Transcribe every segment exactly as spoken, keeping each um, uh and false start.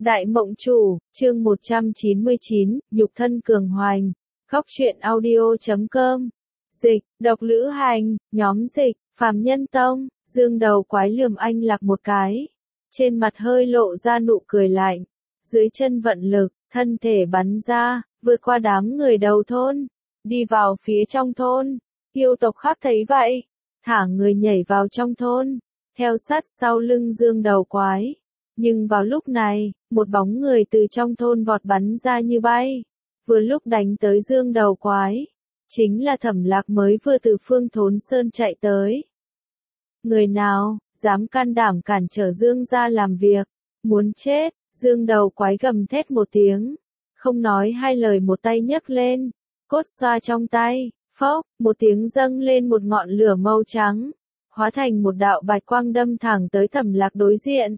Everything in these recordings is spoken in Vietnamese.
Đại Mộng Chủ, chương một trăm chín mươi chín, nhục thân cường hoành. Góc truyện audio chấm com. Dịch, độc lữ hành, nhóm dịch, phàm nhân tông, Dương Đầu Quái lườm anh Lạc một cái. Trên mặt hơi lộ ra nụ cười lạnh. Dưới chân vận lực, thân thể bắn ra, vượt qua đám người đầu thôn. Đi vào phía trong thôn. Yêu tộc khác thấy vậy. Thả người nhảy vào trong thôn. Theo sát sau lưng Dương Đầu Quái. Nhưng vào lúc này, một bóng người từ trong thôn vọt bắn ra như bay. Vừa lúc đánh tới Dương Đầu Quái. Chính là Thẩm Lạc mới vừa từ Phương Thốn Sơn chạy tới. Người nào, dám can đảm cản trở Dương ra làm việc. Muốn chết, Dương Đầu Quái gầm thét một tiếng. Không nói hai lời một tay nhấc lên. Cốt xoa trong tay, phốc, một tiếng dâng lên một ngọn lửa màu trắng. Hóa thành một đạo bạch quang đâm thẳng tới Thẩm Lạc đối diện.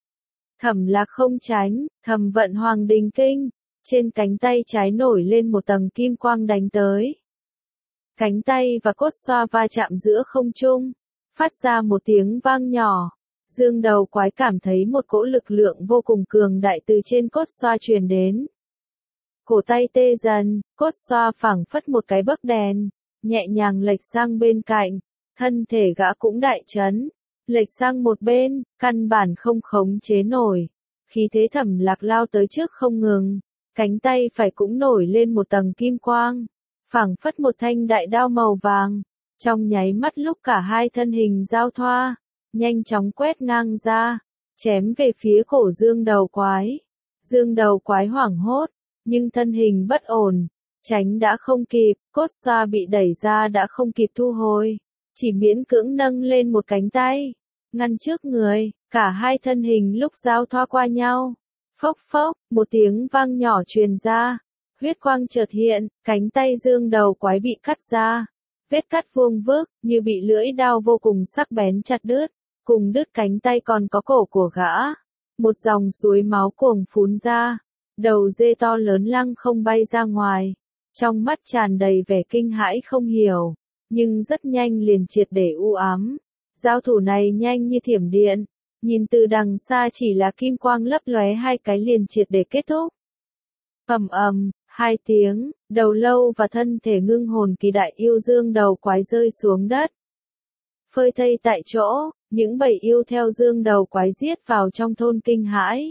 Thẩm Lạc không tránh, thầm vận Hoàng Đình Kinh, trên cánh tay trái nổi lên một tầng kim quang đánh tới. Cánh tay và cốt xoa va chạm giữa không trung, phát ra một tiếng vang nhỏ. Dương Đầu Quái cảm thấy một cỗ lực lượng vô cùng cường đại từ trên cốt xoa truyền đến. Cổ tay tê dần, cốt xoa phảng phất một cái bấc đèn, nhẹ nhàng lệch sang bên cạnh, thân thể gã cũng đại chấn. Lệch sang một bên, căn bản không khống chế nổi. Khí thế Thẩm Lạc lao tới trước không ngừng, cánh tay phải cũng nổi lên một tầng kim quang, phảng phất một thanh đại đao màu vàng. Trong nháy mắt lúc cả hai thân hình giao thoa, nhanh chóng quét ngang ra, chém về phía cổ Dương Đầu Quái. Dương Đầu Quái hoảng hốt, nhưng thân hình bất ổn, tránh đã không kịp, cốt xoa bị đẩy ra đã không kịp thu hồi. Chỉ miễn cưỡng nâng lên một cánh tay, ngăn trước người, cả hai thân hình lúc giao thoa qua nhau. Phốc phốc, một tiếng vang nhỏ truyền ra, huyết quang chợt hiện, cánh tay Dương Đầu Quái bị cắt ra. Vết cắt vuông vức, như bị lưỡi dao vô cùng sắc bén chặt đứt, cùng đứt cánh tay còn có cổ của gã. Một dòng suối máu cuồng phún ra, đầu dê to lớn lăng không bay ra ngoài, trong mắt tràn đầy vẻ kinh hãi không hiểu. Nhưng rất nhanh liền triệt để u ám. Giao thủ này nhanh như thiểm điện, nhìn từ đằng xa chỉ là kim quang lấp lóe hai cái liền triệt để kết thúc. Ầm ầm, hai tiếng, đầu lâu và thân thể ngưng hồn kỳ đại yêu Dương Đầu Quái rơi xuống đất. Phơi thây tại chỗ, những bầy yêu theo Dương Đầu Quái giết vào trong thôn kinh hãi.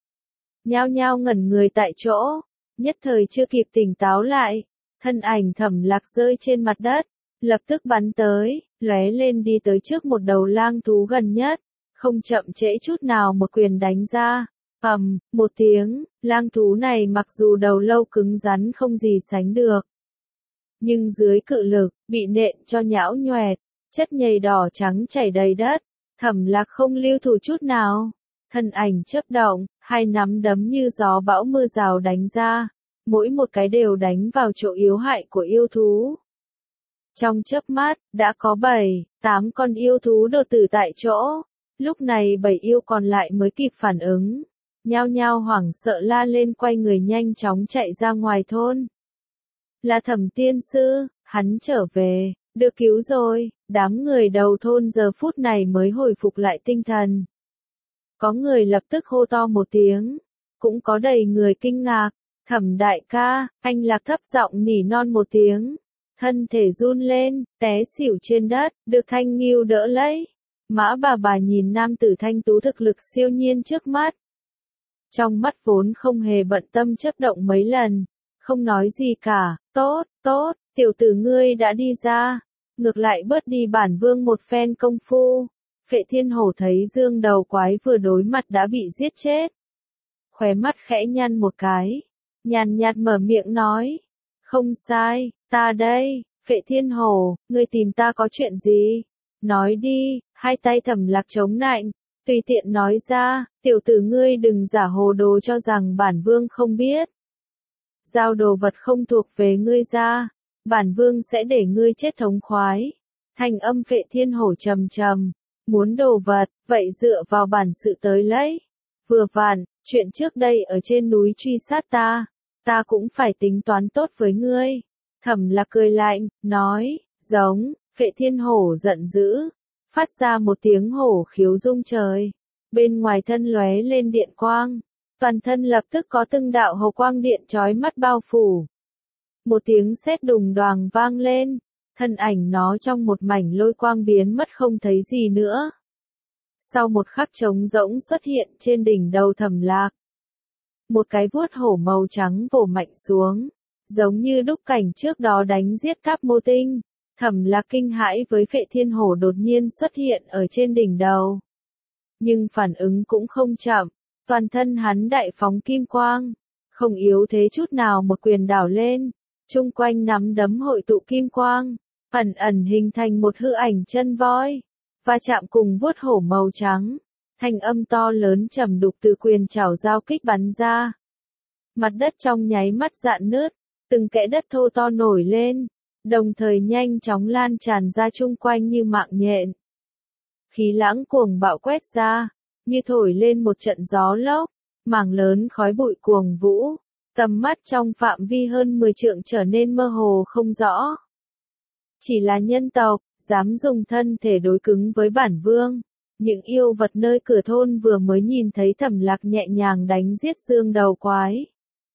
Nhao nhao ngẩn người tại chỗ, nhất thời chưa kịp tỉnh táo lại, thân ảnh Thẩm Lạc rơi trên mặt đất. Lập tức bắn tới, lóe lên đi tới trước một đầu lang thú gần nhất, không chậm trễ chút nào một quyền đánh ra. Ầm, một tiếng, lang thú này mặc dù đầu lâu cứng rắn không gì sánh được, nhưng dưới cự lực, bị nện cho nhão nhoẹt, chất nhầy đỏ trắng chảy đầy đất. Thẩm Lạc không lưu thủ chút nào, thân ảnh chớp động, hai nắm đấm như gió bão mưa rào đánh ra, mỗi một cái đều đánh vào chỗ yếu hại của yêu thú. Trong chớp mắt, đã có bảy, tám con yêu thú đột tử tại chỗ. Lúc này bảy yêu còn lại mới kịp phản ứng. Nhao nhao hoảng sợ la lên quay người nhanh chóng chạy ra ngoài thôn. Là Thẩm tiên sư, hắn trở về, được cứu rồi. Đám người đầu thôn giờ phút này mới hồi phục lại tinh thần. Có người lập tức hô to một tiếng. Cũng có đầy người kinh ngạc. Thẩm đại ca, anh Lạc thấp giọng nỉ non một tiếng. Thân thể run lên, té xỉu trên đất, được Thanh Ngưu đỡ lấy. Mã bà bà nhìn nam tử thanh tú thực lực siêu nhiên trước mắt. Trong mắt vốn không hề bận tâm chớp động mấy lần, không nói gì cả. Tốt, tốt, tiểu tử ngươi đã đi ra, ngược lại bớt đi bản vương một phen công phu. Phệ Thiên Hổ thấy Dương Đầu Quái vừa đối mặt đã bị giết chết. Khóe mắt khẽ nhăn một cái, nhàn nhạt mở miệng nói. Không sai, ta đây, Phệ Thiên Hổ, ngươi tìm ta có chuyện gì? Nói đi. Hai tay Thẩm Lạc chống nạnh, tùy tiện nói ra, tiểu tử ngươi đừng giả hồ đồ cho rằng bản vương không biết. Giao đồ vật không thuộc về ngươi ra, bản vương sẽ để ngươi chết thống khoái. Thanh âm Phệ Thiên Hổ trầm trầm, muốn đồ vật, vậy dựa vào bản sự tới lấy. Vừa vặn, chuyện trước đây ở trên núi truy sát ta. Ta cũng phải tính toán tốt với ngươi. Thẩm Lạc cười lạnh, nói, giống. Phệ Thiên Hổ giận dữ, phát ra một tiếng hổ khiếu rung trời. Bên ngoài thân lóe lên điện quang, toàn thân lập tức có từng đạo hồ quang điện chói mắt bao phủ. Một tiếng sét đùng đoàng vang lên, thân ảnh nó trong một mảnh lôi quang biến mất không thấy gì nữa. Sau một khắc trống rỗng xuất hiện trên đỉnh đầu Thẩm Lạc. Một cái vuốt hổ màu trắng vồ mạnh xuống, giống như đúc cảnh trước đó đánh giết Cáp Mô Tinh. Thẩm Lạc kinh hãi với Phệ Thiên Hổ đột nhiên xuất hiện ở trên đỉnh đầu. Nhưng phản ứng cũng không chậm, toàn thân hắn đại phóng kim quang, không yếu thế chút nào một quyền đảo lên, chung quanh nắm đấm hội tụ kim quang, ẩn ẩn hình thành một hư ảnh chân voi, va chạm cùng vuốt hổ màu trắng, thanh âm to lớn trầm đục từ quyền chảo giao kích bắn ra. Mặt đất trong nháy mắt rạn nứt, từng kẽ đất thô to nổi lên, đồng thời nhanh chóng lan tràn ra chung quanh như mạng nhện. Khí lãng cuồng bạo quét ra, như thổi lên một trận gió lốc, mảng lớn khói bụi cuồng vũ, tầm mắt trong phạm vi hơn mười trượng trở nên mơ hồ không rõ. Chỉ là nhân tộc, dám dùng thân thể đối cứng với bản vương. Những yêu vật nơi cửa thôn vừa mới nhìn thấy Thẩm Lạc nhẹ nhàng đánh giết Dương Đầu Quái.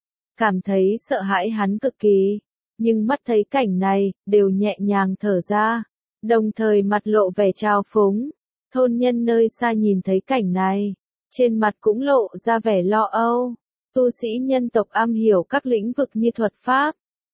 Cảm thấy sợ hãi hắn cực kỳ, nhưng mắt thấy cảnh này, đều nhẹ nhàng thở ra, đồng thời mặt lộ vẻ trào phúng. Thôn nhân nơi xa nhìn thấy cảnh này, trên mặt cũng lộ ra vẻ lo âu. Tu sĩ nhân tộc am hiểu các lĩnh vực như thuật pháp,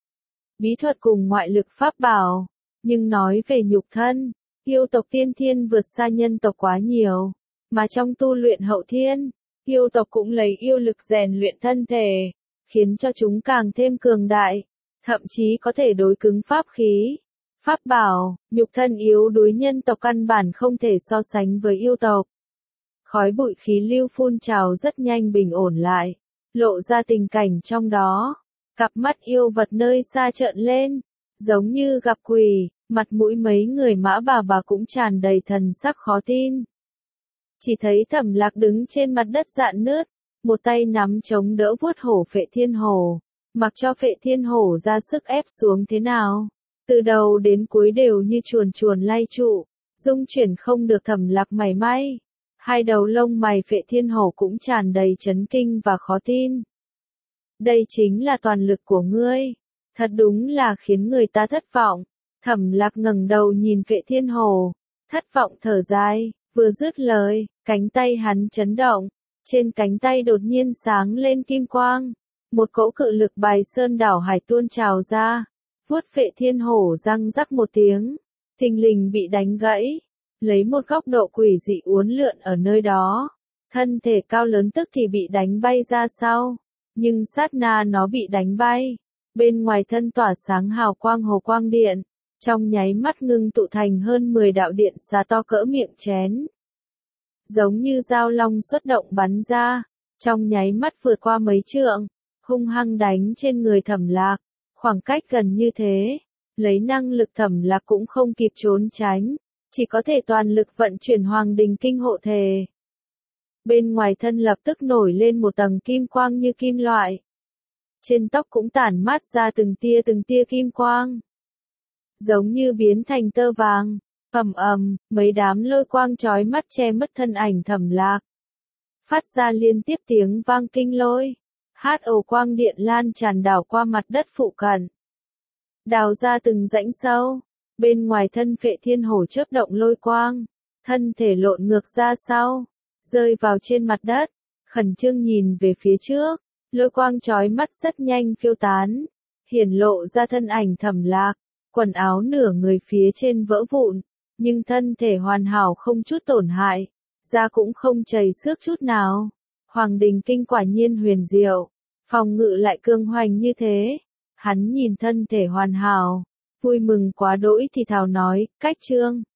bí thuật cùng ngoại lực pháp bảo, nhưng nói về nhục thân, yêu tộc tiên thiên vượt xa nhân tộc quá nhiều, mà trong tu luyện hậu thiên, yêu tộc cũng lấy yêu lực rèn luyện thân thể, khiến cho chúng càng thêm cường đại, thậm chí có thể đối cứng pháp khí, pháp bảo. Nhục thân yếu đuối nhân tộc căn bản không thể so sánh với yêu tộc. Khói bụi khí lưu phun trào rất nhanh bình ổn lại, lộ ra tình cảnh trong đó. Cặp mắt yêu vật nơi xa trợn lên, giống như gặp quỷ, mặt mũi mấy người Mã bà bà cũng tràn đầy thần sắc khó tin. Chỉ thấy Thẩm Lạc đứng trên mặt đất rạn nứt, một tay nắm chống đỡ vuốt hổ Phệ Thiên Hổ, mặc cho Phệ Thiên Hổ ra sức ép xuống thế nào, từ đầu đến cuối đều như chuồn chuồn lay trụ, dung chuyển không được Thẩm Lạc mảy may. Hai đầu lông mày Phệ Thiên Hổ cũng tràn đầy chấn kinh và khó tin. Đây chính là toàn lực của ngươi, thật đúng là khiến người ta thất vọng. Thẩm Lạc ngẩng đầu nhìn Phệ Thiên Hổ, thất vọng thở dài, vừa dứt lời, cánh tay hắn chấn động, trên cánh tay đột nhiên sáng lên kim quang, một cỗ cự lực bài sơn đảo hải tuôn trào ra, vuốt Phệ Thiên Hổ răng rắc một tiếng, thình lình bị đánh gãy, lấy một góc độ quỷ dị uốn lượn ở nơi đó, thân thể cao lớn tức thì bị đánh bay ra sau, nhưng sát na nó bị đánh bay, bên ngoài thân tỏa sáng hào quang hồ quang điện, trong nháy mắt ngưng tụ thành hơn mười đạo điện xà to cỡ miệng chén. Giống như dao long xuất động bắn ra, trong nháy mắt vượt qua mấy trượng, hung hăng đánh trên người Thẩm Lạc, khoảng cách gần như thế, lấy năng lực Thẩm Lạc cũng không kịp trốn tránh, chỉ có thể toàn lực vận chuyển Hoàng Đình Kinh hộ thể. Bên ngoài thân lập tức nổi lên một tầng kim quang như kim loại. Trên tóc cũng tản mát ra từng tia từng tia kim quang, giống như biến thành tơ vàng. Ầm ầm, mấy đám lôi quang chói mắt che mất thân ảnh Thẩm Lạc, phát ra liên tiếp tiếng vang kinh lôi. Hát ồ quang điện lan tràn đảo qua mặt đất phụ cận, đào ra từng rãnh sâu. Bên ngoài thân Phệ Thiên Hổ chớp động lôi quang, thân thể lộn ngược ra sau, rơi vào trên mặt đất, khẩn trương nhìn về phía trước. Lôi quang chói mắt rất nhanh phiêu tán, hiển lộ ra thân ảnh Thẩm Lạc, quần áo nửa người phía trên vỡ vụn, nhưng thân thể hoàn hảo không chút tổn hại, da cũng không chảy xước chút nào. Hoàng Đình Kinh quả nhiên huyền diệu, phòng ngự lại cương hoành như thế. Hắn nhìn thân thể hoàn hảo, vui mừng quá đỗi thì thào nói, cách trương.